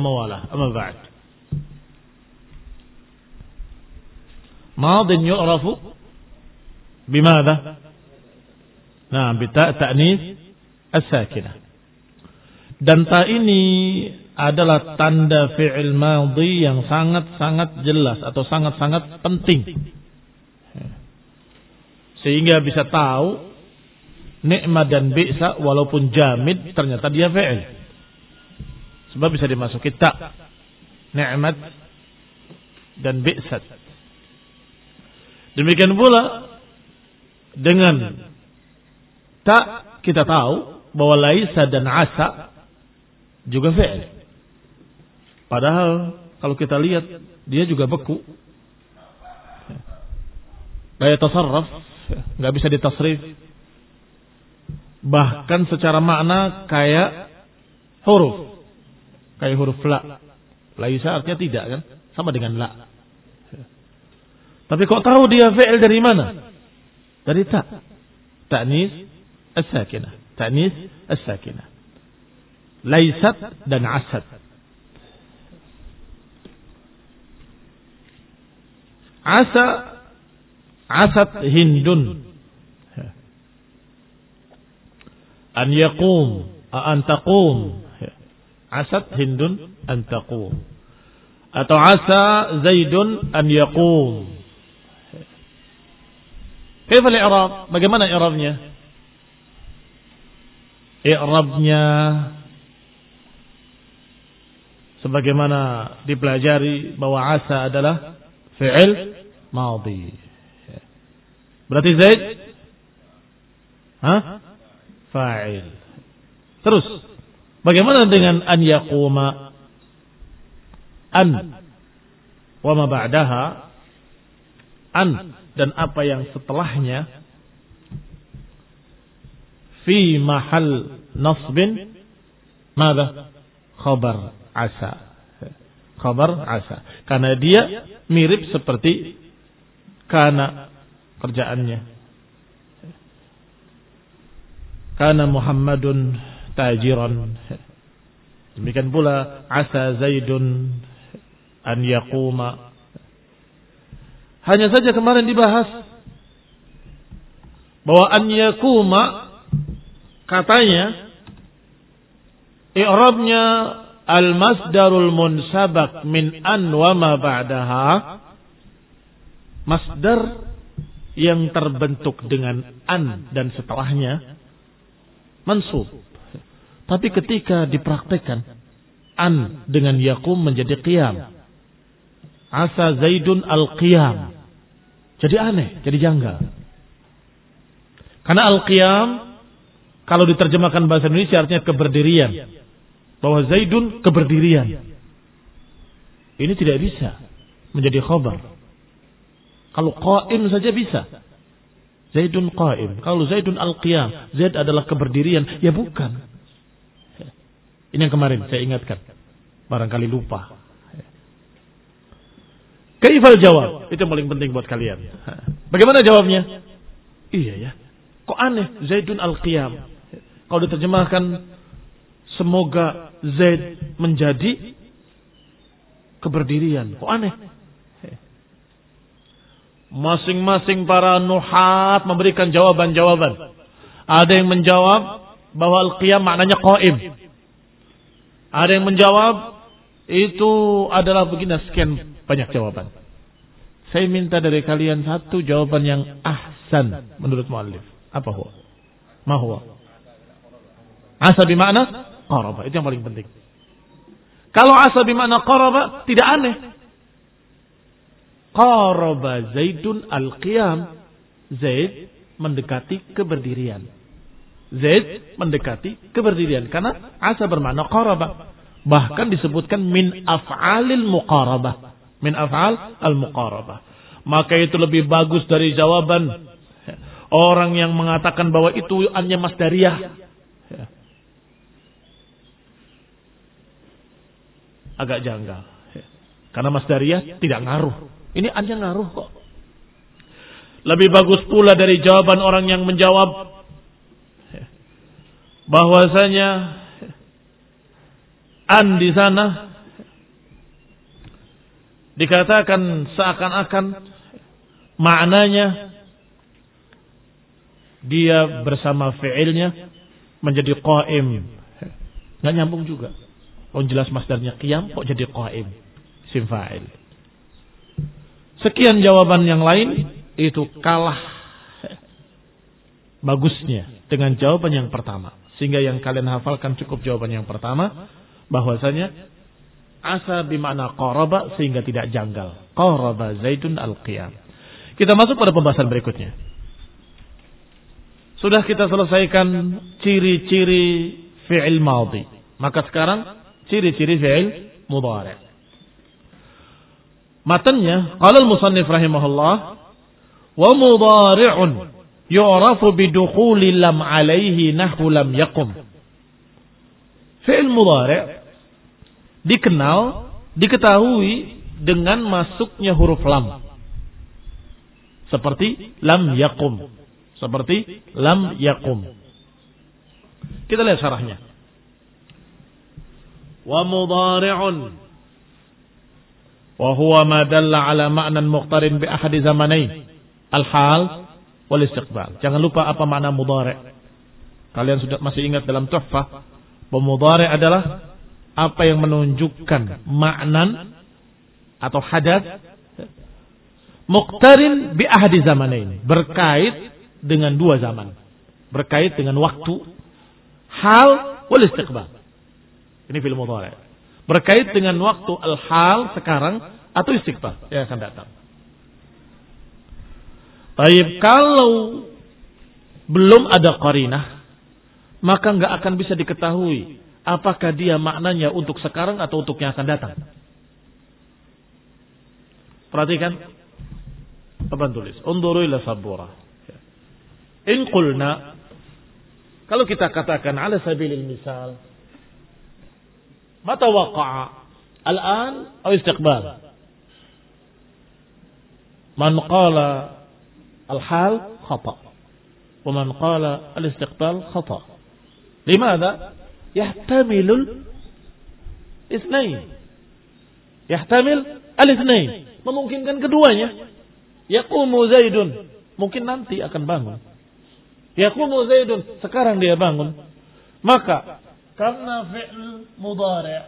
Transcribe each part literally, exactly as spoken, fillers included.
mawalah. Amma ba'd. Madin yu'rafu bimadha? Nah, bita' ta'nis as-sakinah. Dan ta ini adalah tanda fi'il madhi yang sangat-sangat jelas atau sangat-sangat penting. Sehingga bisa tahu ni'mat dan bi'sa walaupun jamid ternyata dia fi'il. Sebab bisa dimasuki ta, ni'mat dan bi'sat. Demikian pula dengan ta kita tahu bahwa laisa dan asa juga fi'il. Padahal kalau kita lihat dia juga beku. La yatasarraf, enggak bisa ditasrif. Bahkan secara makna kayak huruf. Kayak huruf la. Laisa artinya tidak kan? Sama dengan la. Tapi kok tahu dia fi'il dari mana? Dari ta. Ta'nis as-sakinah. Ta'nis as-sakinah. Laisat dan asad. Asa, asad hindun. An yaqum, an taqum. Asad hindun an taqum. Atau asa zaidun an yaqum. Kaifa al-i'rab? Bagaimana i'rabnya? I'rabnya sebagaimana dipelajari bahwa asa adalah fi'il madhi. Berarti Zaid Hah? Fa'il. Terus bagaimana dengan an yaquma? An wa ma ba'daha, an dan apa yang setelahnya fi mahal nasbin mada? Khabar asa. Khabar asa. Karena dia mirip seperti kana kerjaannya. Kana Muhammadun tajiran. Demikian pula asa Zaidun an yaquma. Hanya saja kemarin dibahas bahwa an yaquma katanya i'rabnya al-masdarul munsabak min an wa ma ba'daha, masdar yang terbentuk dengan an dan setelahnya mansub. Tapi ketika dipraktekkan an dengan yaqum menjadi qiyam. Asa Zaidun al-qiyam. Jadi aneh, jadi janggal. Karena al-qiyam kalau diterjemahkan bahasa Indonesia artinya keberdirian. Bahwa Zaidun keberdirian. Ini tidak bisa menjadi khabar. Kalau qaim saja bisa. Zaidun qaim. Kalau Zaidun al-qiyam, Zaid adalah keberdirian, ya bukan. Ini yang kemarin saya ingatkan. Barangkali lupa. Kaifal jawab? Itu yang paling penting buat kalian. Bagaimana jawabnya? Iya ya. Kok aneh Zaidun al-qiyam? Kalau diterjemahkan semoga Zaid menjadi keberdirian. Kok aneh? Masing-masing para nuhat memberikan jawaban-jawaban. Ada yang menjawab bahwa al-qiyam maknanya qaim. Ada yang menjawab itu adalah begini, sekian banyak jawaban. Saya minta dari kalian satu jawaban yang ahsan menurut muallif. Apa huwa? Ma huwa? Asa bimakna qaraba, itu yang paling penting. Kalau asa bimakna qaraba tidak aneh. Qaraba Zaidun al-qiyam. Zaid mendekati keberdirian. Zaid mendekati keberdirian karena asa bermakna qaraba. Bahkan disebutkan min af'alil muqarabah. Min af'al al-muqarabah. Maka itu lebih bagus dari jawaban orang yang mengatakan bahwa itu hanya masdariyah. Agak janggal. Karena masdariyah tidak ngaruh. Ini hanya ngaruh kok. Lebih bagus pula dari jawaban orang yang menjawab bahwasanya an di sana dikatakan seakan-akan maknanya dia bersama fi'ilnya menjadi qaim. Nggak nyambung juga. Oh jelas masdarnya qiyam, kok jadi qaim, isim fa'il. Sekian jawaban yang lain itu kalah bagusnya dengan jawaban yang pertama. Sehingga yang kalian hafalkan cukup jawaban yang pertama, bahwasanya asa bimakna qaraba sehingga tidak janggal. Qaraba Zaidun al-qiyam. Kita masuk pada pembahasan berikutnya. Sudah kita selesaikan ciri-ciri fi'il madhi. Maka sekarang ciri-ciri fi'il mudhari'. Matanya qala al-musannif rahimahullah wa mudhari'un yu'rafu bidukhuli lam 'alaihi nahwu lam yaqum. Fi'il mudhari' dikenal, diketahui dengan masuknya huruf lam. Seperti lam yaqum. Seperti lam yaqum. Kita lihat syarahnya. Wa mudhari'un wa huwa ma dalla ala ma'nan muqtarin bi ahadi zamanain al-hal wal istiqbal. Jangan lupa apa makna mudhari'. Kalian sudah masih ingat dalam Tuhfah bahwa mudhari' adalah apa yang menunjukkan maknan atau hadas muqtarin bi ahadi zamanain, berkait dengan dua zaman, berkait dengan waktu, hal wal istiqbal. Ini fi'il mudhari'. Berkait dengan waktu al-hal sekarang atau istiqbal yang akan datang. Baik, kalau belum ada qarinah, maka enggak akan bisa diketahui apakah dia maknanya untuk sekarang atau untuk yang akan datang. Perhatikan apa tulis? Unduru ila sabura. In qulna, kalau kita katakan ala sabilil misal, mata waqa'a al-an atau istiqbal? Man qala al-hal khata' wa man qala al-istiqbal khata'. Limadha? Yahtamilul itsnain. Yahtamil al-itsnain. Memungkinkan keduanya. Yaqumu Zaidun, mungkin nanti akan bangun. Yaqumu Zaidun, sekarang dia bangun. Maka karena fi'il mudhari'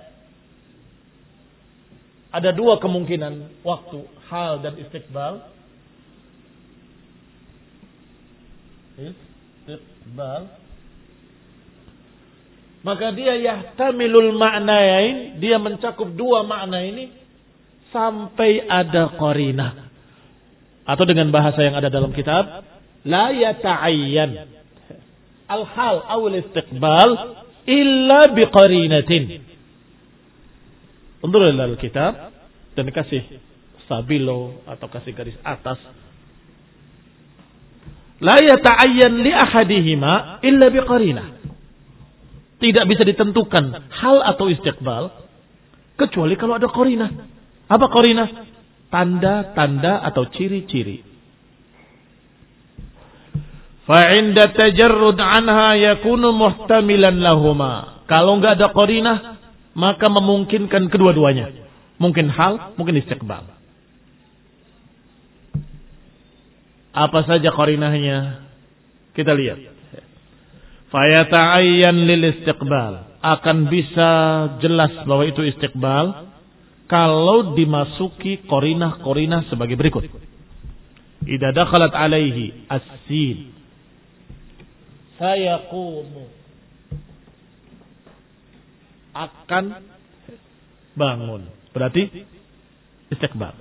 ada dua kemungkinan waktu, hal dan istiqbal. Istiqbal. Maka dia yahtamilul ma'nayain, dia mencakup dua makna ini sampai ada qarinah. Atau dengan bahasa yang ada dalam kitab, la yata'ayyan al-hal aw al-istiqbal illa biqarinatin. Undur dalam kitab dan kasih stabilo atau kasih garis atas. La yata'ayyan li ahadihima illa biqarinah. Tidak bisa ditentukan hal atau istiqbal kecuali kalau ada qarinah. Apa qarinah? Tanda-tanda atau ciri-ciri. Fa'inda tajarrud anha yakunu muhtamilan lahuma. Kalau enggak ada qarinah, maka memungkinkan kedua-duanya. Mungkin hal, mungkin istiqbal. Apa saja qarinahnya? Kita lihat. Fayata'ayyan lil istiqbal. Akan bisa jelas bahwa itu istiqbal kalau dimasuki qarinah-qarinah sebagai berikut. Idza dakhalat alaihi as-sin sayaqumu, akan bangun, berarti istiqbal.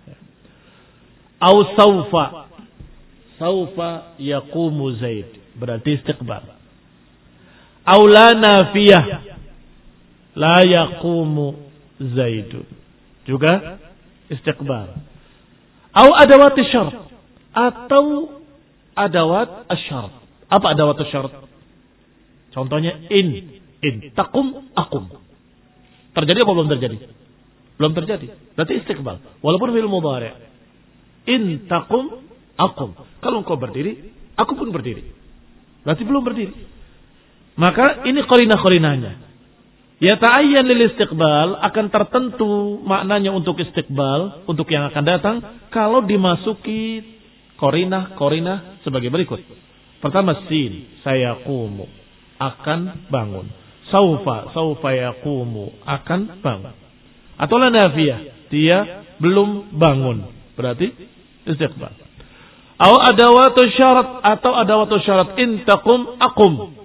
Au saufa, saufa yaqumu Zaid, berarti istiqbal. Au la nafiyah, la yaqumu Zaidun, juga istiqbal. Au adawat syarat, atau adawat asyarat. Apa adawat asyarat? Contohnya in, in taqum akum. Terjadi apa belum terjadi? Belum terjadi. Berarti istiqbal. Walaupun fi'il mudhari'. In taqum akum. Kalau engkau berdiri, aku pun berdiri. Berarti belum berdiri. Maka ini qarinah-qarinahnya. Yata'ayyan lil istiqbal, akan tertentu maknanya untuk istiqbal, untuk yang akan datang, kalau dimasuki korinah-korinah sebagai berikut. Pertama sin, sayaqumu, akan bangun. Saufa, saufa yaqumu, akan bangun. Atau la nafiyah, dia belum bangun, berarti istiqbal. Atau adawatu syarat, atau adawatu syarat, in taqum aqum.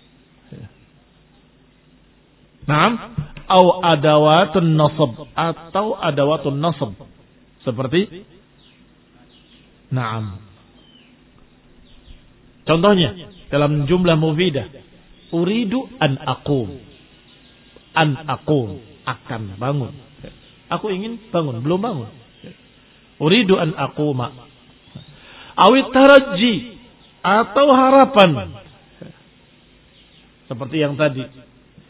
Naam, au adawatun nasab, atau adawatun nasab. Seperti naam. Contohnya dalam jumlah mufidah, uridu an aqum. An aqum, akan bangun. Aku ingin bangun, belum bangun. Uridu an aquma. Awit taraji, atau harapan. Seperti yang tadi.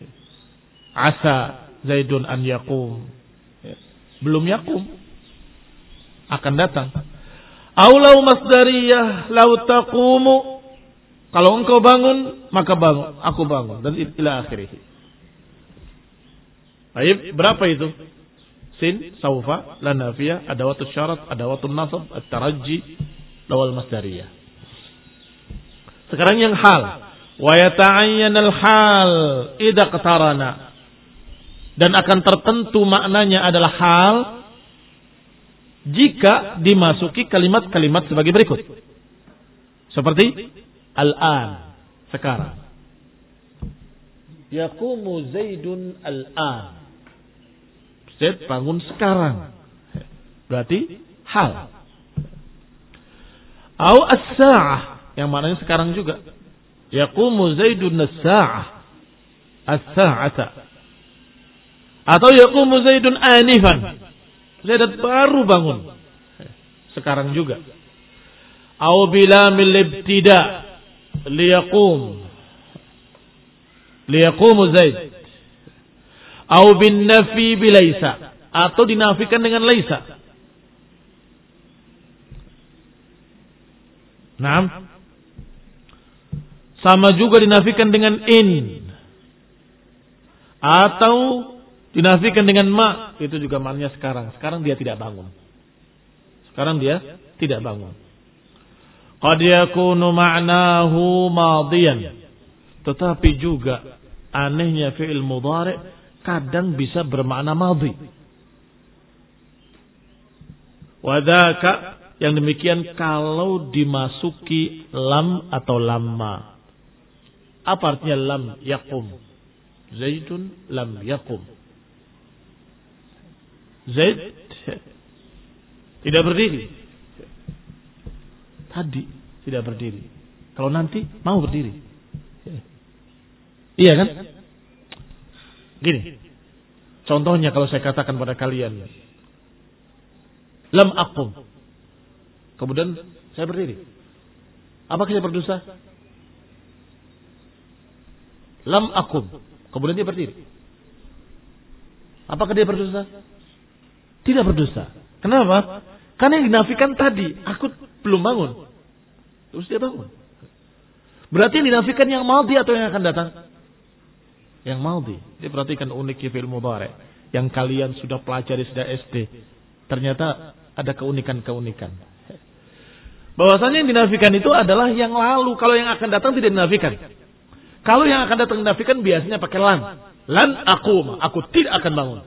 Asa Zaidun an yaqum. Belum yaqum, akan datang. Aulau masdariyah lau taqumu. Kalau engkau bangun, maka bangun, aku bangun, dan ila akhirih. Baik, berapa itu? Sin, saufa, la nafiyah, adawatus syarat, adawatul nasab, at-tarajji, lawal masdariyah. Sekarang yang hal. Wa yata'ayyan al-hal idza qatarana. Dan akan tertentu maknanya adalah hal jika dimasuki kalimat-kalimat sebagai berikut. Seperti al-an, sekarang. Yaqumu Zaidun al-an. Zaid bangun sekarang. Berarti hal. Au as-sa'ah, yang maknanya sekarang juga. Yaqumu Zaidun as-sa'ah. As-sa'ata. Atau yaqumu Zaidun anifan. Zaid baru bangun. Sekarang juga. Au bilamil ibtida liyaqum. Liyaqumu Zaid. Au bin nafi bilaisa. Atau dinafikan dengan laisa. Naam. Sama juga dinafikan dengan in. Atau dinafikan dengan ma, itu juga maknanya sekarang. Sekarang dia tidak bangun. Sekarang dia tidak bangun. Qad yakunu ma'nahu madiyan. Tetapi juga anehnya fi'il mudhari' kadang bisa bermakna madhi. Wadaka, yang demikian kalau dimasuki lam atau lamma. Apa artinya lam yaqum? Zaidun lam yaqum. Zaid tidak berdiri. Tadi tidak berdiri. Kalau nanti mau berdiri. Iya kan? Gini. Contohnya kalau saya katakan pada kalian, lam aqum. Kemudian saya berdiri. Apakah saya berdosa? Lam aqum. Kemudian dia berdiri. Apakah dia berdosa? Tidak berdosa. Kenapa? Karena yang dinafikan tadi, aku belum bangun. Terus dia bangun. Berarti yang dinafikan yang madhi atau yang akan datang? Yang madhi. Dia perhatikan uniknya fi'il mudhari' yang kalian sudah pelajari sejak S D. Ternyata ada keunikan-keunikan. Bahwasanya yang dinafikan itu adalah yang lalu. Kalau yang akan datang tidak dinafikan. Kalau yang akan datang dinafikan biasanya pakai lan. Lan aqum, aku tidak akan bangun.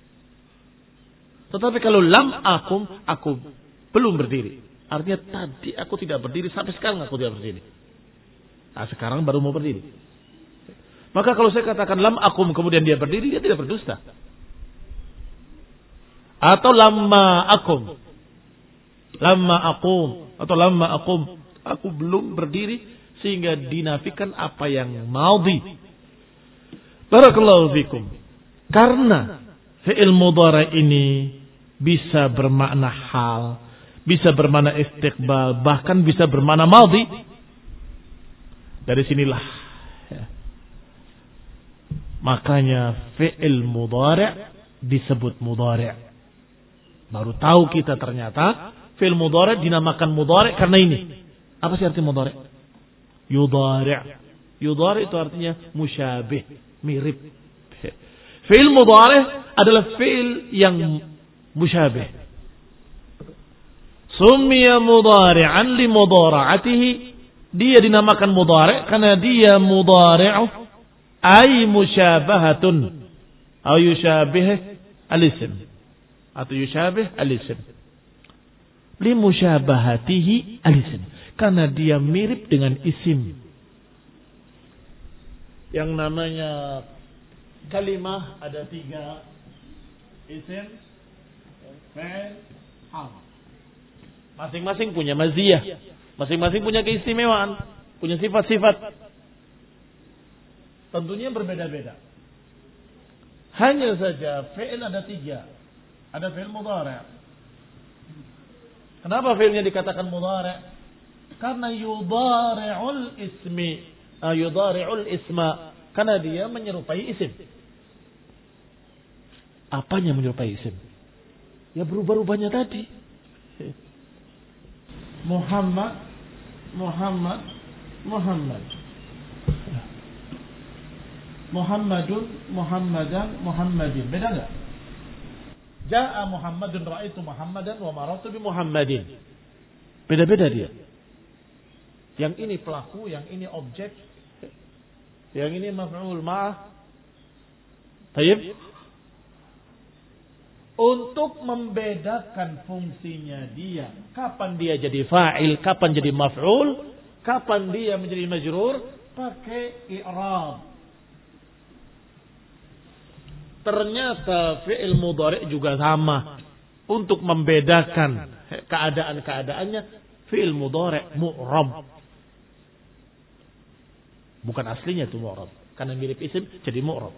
Tetapi kalau lam akum, aku belum berdiri. Artinya tadi aku tidak berdiri, sampai sekarang aku tidak berdiri. Nah, sekarang baru mau berdiri. Maka kalau saya katakan lam akum, kemudian dia berdiri, dia tidak berdusta. Atau lamma akum. Lamma akum. Atau lamma akum. Aku belum berdiri, sehingga dinafikan apa yang madhi. Barakallahu fikum. Karena fi'il mudhari ini bisa bermakna hal, bisa bermakna istiqbal, bahkan bisa bermakna madhi. Dari sinilah ya, makanya fi'il mudhari' disebut mudhari'. Baru tahu kita ternyata fi'il mudhari' dinamakan mudhari' karena ini. Apa sih arti mudhari'? Yudhari'. Yudhari' itu artinya musyabih, mirip. Fi'il mudhari' adalah fi'il yang musyabih. Summiya mudhari'an li mudhara'atihi. Dia dinamakan mudhari' karena dia mudhari'u ay musyabahatun atau yusyabih al-ism atau yusyabih al-ism. Li musyabahatihi al-ism. Karena dia mirip dengan isim. Yang namanya kalimah ada tiga. Isim, fi'il, hal. Masing-masing punya maziyah. Masing-masing punya keistimewaan. Punya sifat-sifat. Tentunya berbeda-beda. Hanya saja fi'il ada tiga. Ada fi'il mudhari'. Kenapa fi'ilnya dikatakan mudhari'? Karena yudhari'ul ismi. Uh, yudhari'ul isma. Karena dia menyerupai isim. Apanya menyerupai isim? Ya berubah-ubahnya tadi. Muhammad, Muhammad, Muhammad. Muhammadun, Muhammadan, Muhammadin. Beda enggak? Ja'a Muhammadun, ra'aitu Muhammadan, wa marartu bi Muhammadin. Beda-beda dia. Yang ini pelaku, yang ini objek, yang ini maf'ul ma'ah. Baik. Untuk membedakan fungsinya dia, kapan dia jadi fa'il, kapan jadi maf'ul, kapan dia menjadi majrur, pakai i'rab. Ternyata fi'il mudhari' juga sama. Untuk membedakan keadaan-keadaannya, fi'il mudhari' mu'rab. Bukan aslinya itu mu'rab. Karena mirip isim jadi mu'rab.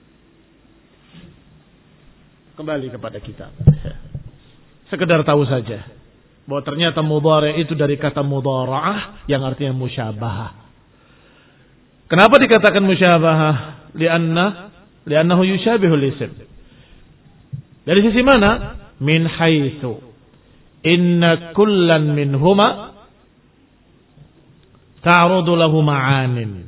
Kembali kepada kita. Sekedar tahu saja bahwa ternyata mudhari' itu dari kata mudhara'ah yang artinya musyabahah. Kenapa dikatakan musyabahah? Lianna liannahu yushabihul isim. Dari sisi mana? Min haitsu inna kullan minhuma ta'rudu lahu ma'anin.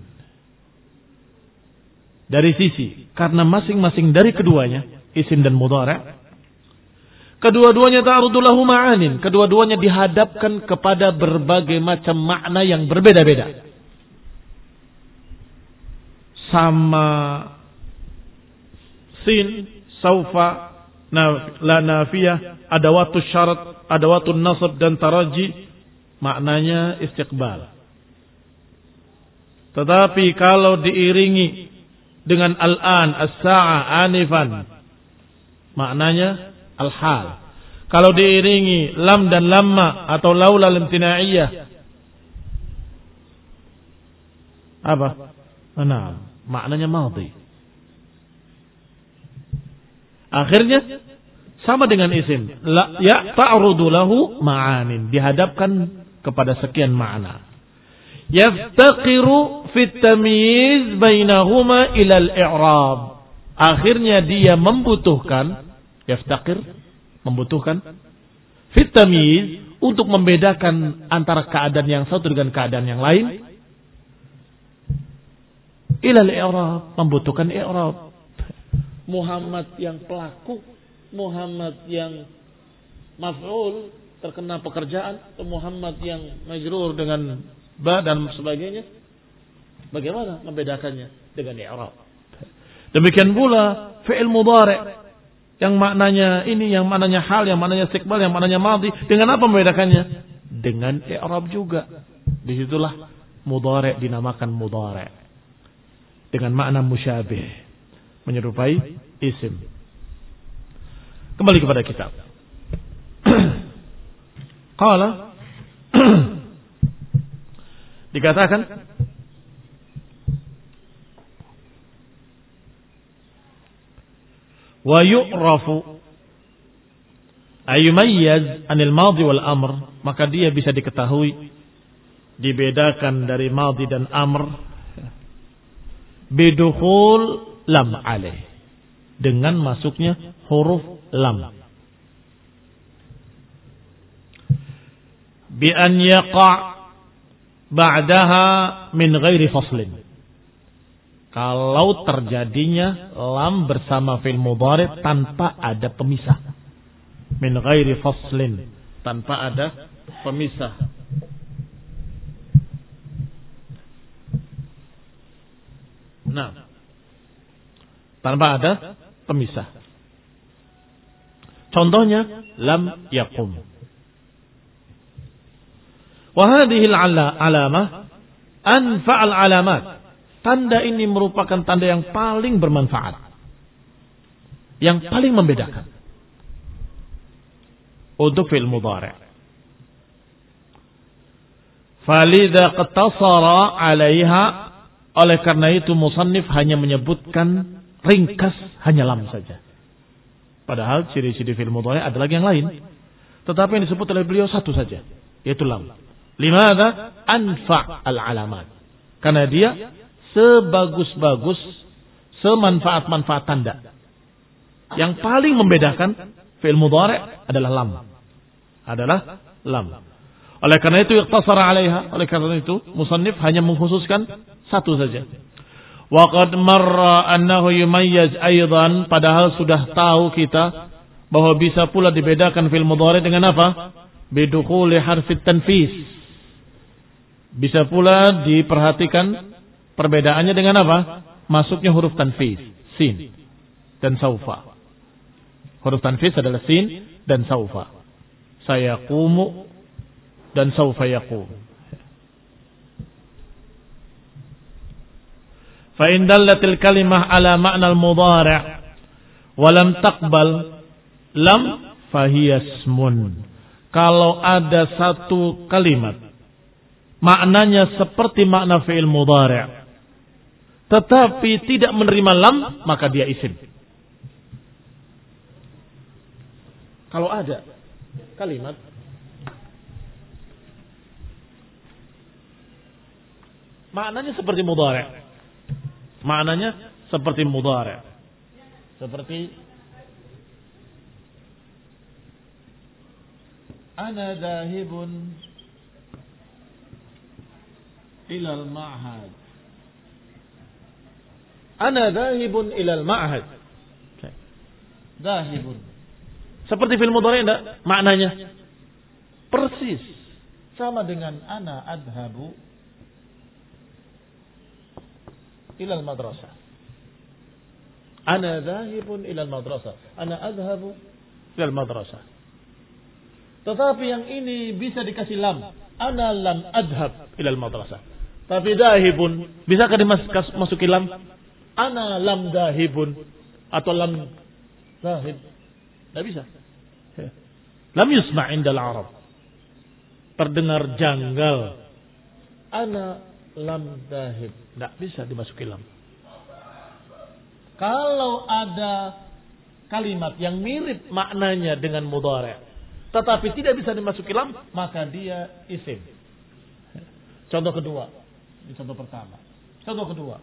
Dari sisi karena masing-masing dari keduanya isim dan mudhari', kedua-duanya ta'rudu lahu ma'anin, kedua-duanya dihadapkan kepada berbagai macam makna yang berbeda-beda. Sama sin, saufa, la nafiyah, adawatu syarat, adawatu nasab dan taraji, maknanya istiqbal. Tetapi kalau diiringi dengan al-an, as-sa'a, anifan, maknanya al-hal. Kalau diiringi lam dan lamma atau laula limtinaiyah, apa? Nah, maknanya madhi. Akhirnya sama dengan isim. La, ya ta'rudu lahu ma'anin. Dihadapkan kepada sekian makna. Yaftaqiru fit tamyiz bainahuma ila al-i'rab. Akhirnya dia membutuhkan, yaftaqir, membutuhkan fit tamyiz untuk membedakan antara keadaan yang satu dengan keadaan yang lain. Ila al-i'rab, membutuhkan i'rab. Muhammad yang pelaku, Muhammad yang maf'ul terkena pekerjaan, atau Muhammad yang majrur dengan ba dan sebagainya. Bagaimana membedakannya dengan i'rab? Demikian pula fi'il mudhari' yang maknanya ini, yang maknanya hal, yang maknanya istiqbal, yang maknanya madhi. Dengan apa membedakannya? Dengan i'rab juga. Disitulah mudhari' dinamakan mudhari'. Dengan makna musyabih, menyerupai isim. Kembali kepada kitab. Qala dikatakan wa yu'rafu ayumayyaz anil madhi wal amr, maka dia bisa diketahui, dibedakan dari madhi dan amr bidukhul lam alaih, dengan masuknya huruf lam, bi an yaqa' ba'daha min ghairi faslin, Kalau terjadinya lam bersama fi'il mudhari tanpa ada pemisah. Min ghairi faslin, tanpa ada pemisah. Nah, tanpa ada pemisah. Contohnya lam yaqum. Wa hadhihi al-alamah anfa'al alamat. Tanda ini merupakan tanda yang paling bermanfaat, yang paling membedakan untuk fi'il mudhari'. Falidha qatasara 'alaiha, oleh karena itu musannif hanya menyebutkan ringkas hanya lam saja. Padahal ciri-ciri fi'il mudhari' ada lagi yang lain, tetapi yang disebut oleh beliau satu saja, yaitu lam. Limadha anfa' al-alamat? Karena dia sebagus-bagus, semanfaat-manfaat tanda. Yang paling membedakan fi'il mudhari' adalah lam. Adalah lam. Oleh karena itu iqtasara 'alaiha, oleh karena itu musannif hanya mengkhususkan satu saja. Wa qad marra annahu yumayyaz aidan, padahal sudah tahu kita bahwa bisa pula dibedakan fi'il mudhari' dengan apa? Bidukhuli harfit tanfis. Bisa pula diperhatikan perbedaannya dengan apa? Masuknya huruf tanfis, sin dan saufa. Huruf tanfis adalah sin dan saufa. Sayaqumu dan saufa yaqum. Fa in dallatil kalimah ala ma'na al-mudhari' wa lam taqbal lam fahiya ismun. Kalau ada satu kalimat maknanya seperti makna fi'il mudhari', tetapi tidak menerima lam, maka dia isim. Kalau ada kalimat maknanya seperti mudhari', maknanya seperti mudhari', seperti ana dhahibun ilal ma'had. Ana dhahibun ilal ma'had. Dhahibun. Seperti fi'il mudhari' enggak? Maknanya persis sama dengan ana adhabu ilal madrasah. Ana dhahibun ilal madrasah. Ana adhabu ilal madrasah. Tetapi yang ini bisa dikasih lam. Ana lam adhab ilal madrasah. Tapi dhahibun, bisakah dimasuki lam? Ana lam dhahibun atau lam dhahib? Tidak bisa. Lam yusma' indal Arab. Terdengar janggal. Ana lam dhahib. Tidak bisa dimasuki lam. Kalau ada kalimat yang mirip maknanya dengan mudhari', tetapi tidak bisa dimasuki lam, maka dia isim. Contoh kedua. Ini contoh pertama. Contoh kedua.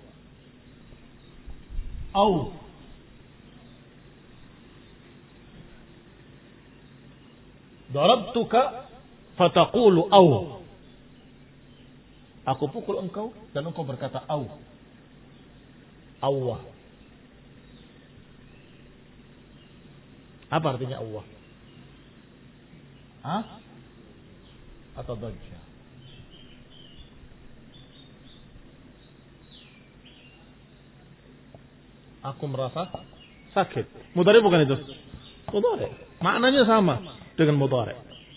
Au. Darabtuka fataqulu au. Aku pukul engkau dan engkau berkata au. Allah. Apa artinya Allah? Hah? Atau dajjal? Aku merasa sakit. Mudhari' bukan itu? Mudhari'. Maknanya sama dengan mudhari'.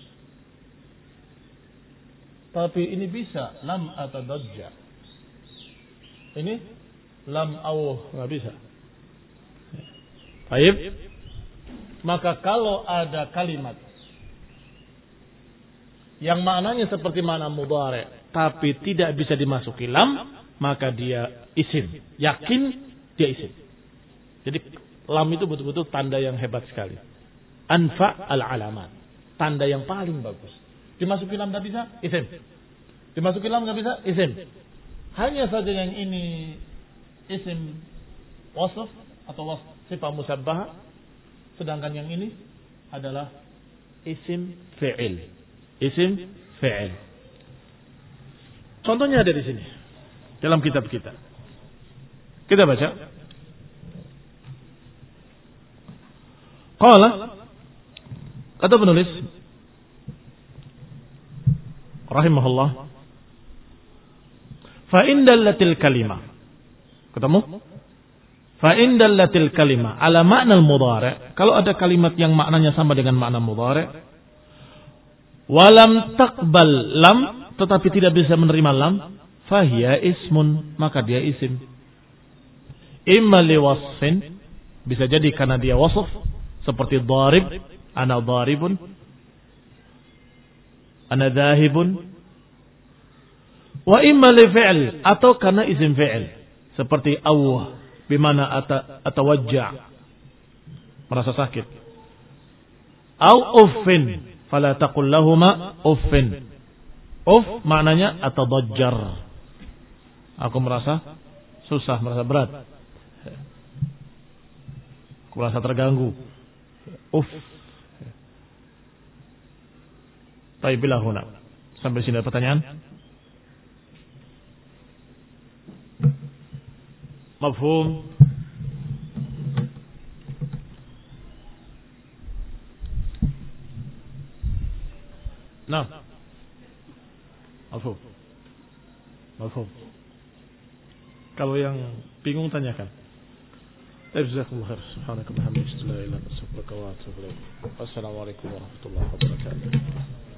Tapi ini bisa lam atadajja. Ini lam awh, nggak bisa. Baik. Maka kalau ada kalimat yang maknanya seperti makna mudhari', tapi tidak bisa dimasuki lam, maka dia isim. Yakin dia isim. Jadi lam itu betul-betul tanda yang hebat sekali. Anfa al-alamat. Tanda yang paling bagus. Dimasuki lam tidak bisa, isim. Dimasuki lam tidak bisa, isim. Hanya saja yang ini isim wasf atau wasf sifat musabbah, sedangkan yang ini adalah isim fi'il. Isim fi'il. Contohnya ada di sini dalam kitab kita. Kita baca. Qala, kata penulis rahimahullah, fa indallatil kalimah. Ketemu? Fa indallatil kalimah ala makna al-mudhari'. Kalau ada kalimat yang maknanya sama dengan makna mudhari', walam taqbal lam, tetapi tidak bisa menerima lam, fahiya ismun, maka dia isim. Imma liwasfin, bisa jadi karena dia wasf, seperti dharib, ana dharibun, ana dhahibun. Wa imma li fi'l, atau karena isim fi'il, seperti awwah, bimana ata, atawajja', merasa sakit. Au uffin, fala taqul lahuma uffin. Uff maknanya atadajjar, aku merasa susah, merasa berat, aku merasa terganggu. Uff. Baik, bila huna. Sampai sini ada pertanyaan? Mafhum? Nah. Mafhum. Mafhum. Kalau yang bingung tanyakan. Jazakumullah khair. Subhanakallahumma wa bihamdika, la ilaha illa anta, astaghfiruka wa atubu ilaik. Wassalamualaikum warahmatullahi wabarakatuh.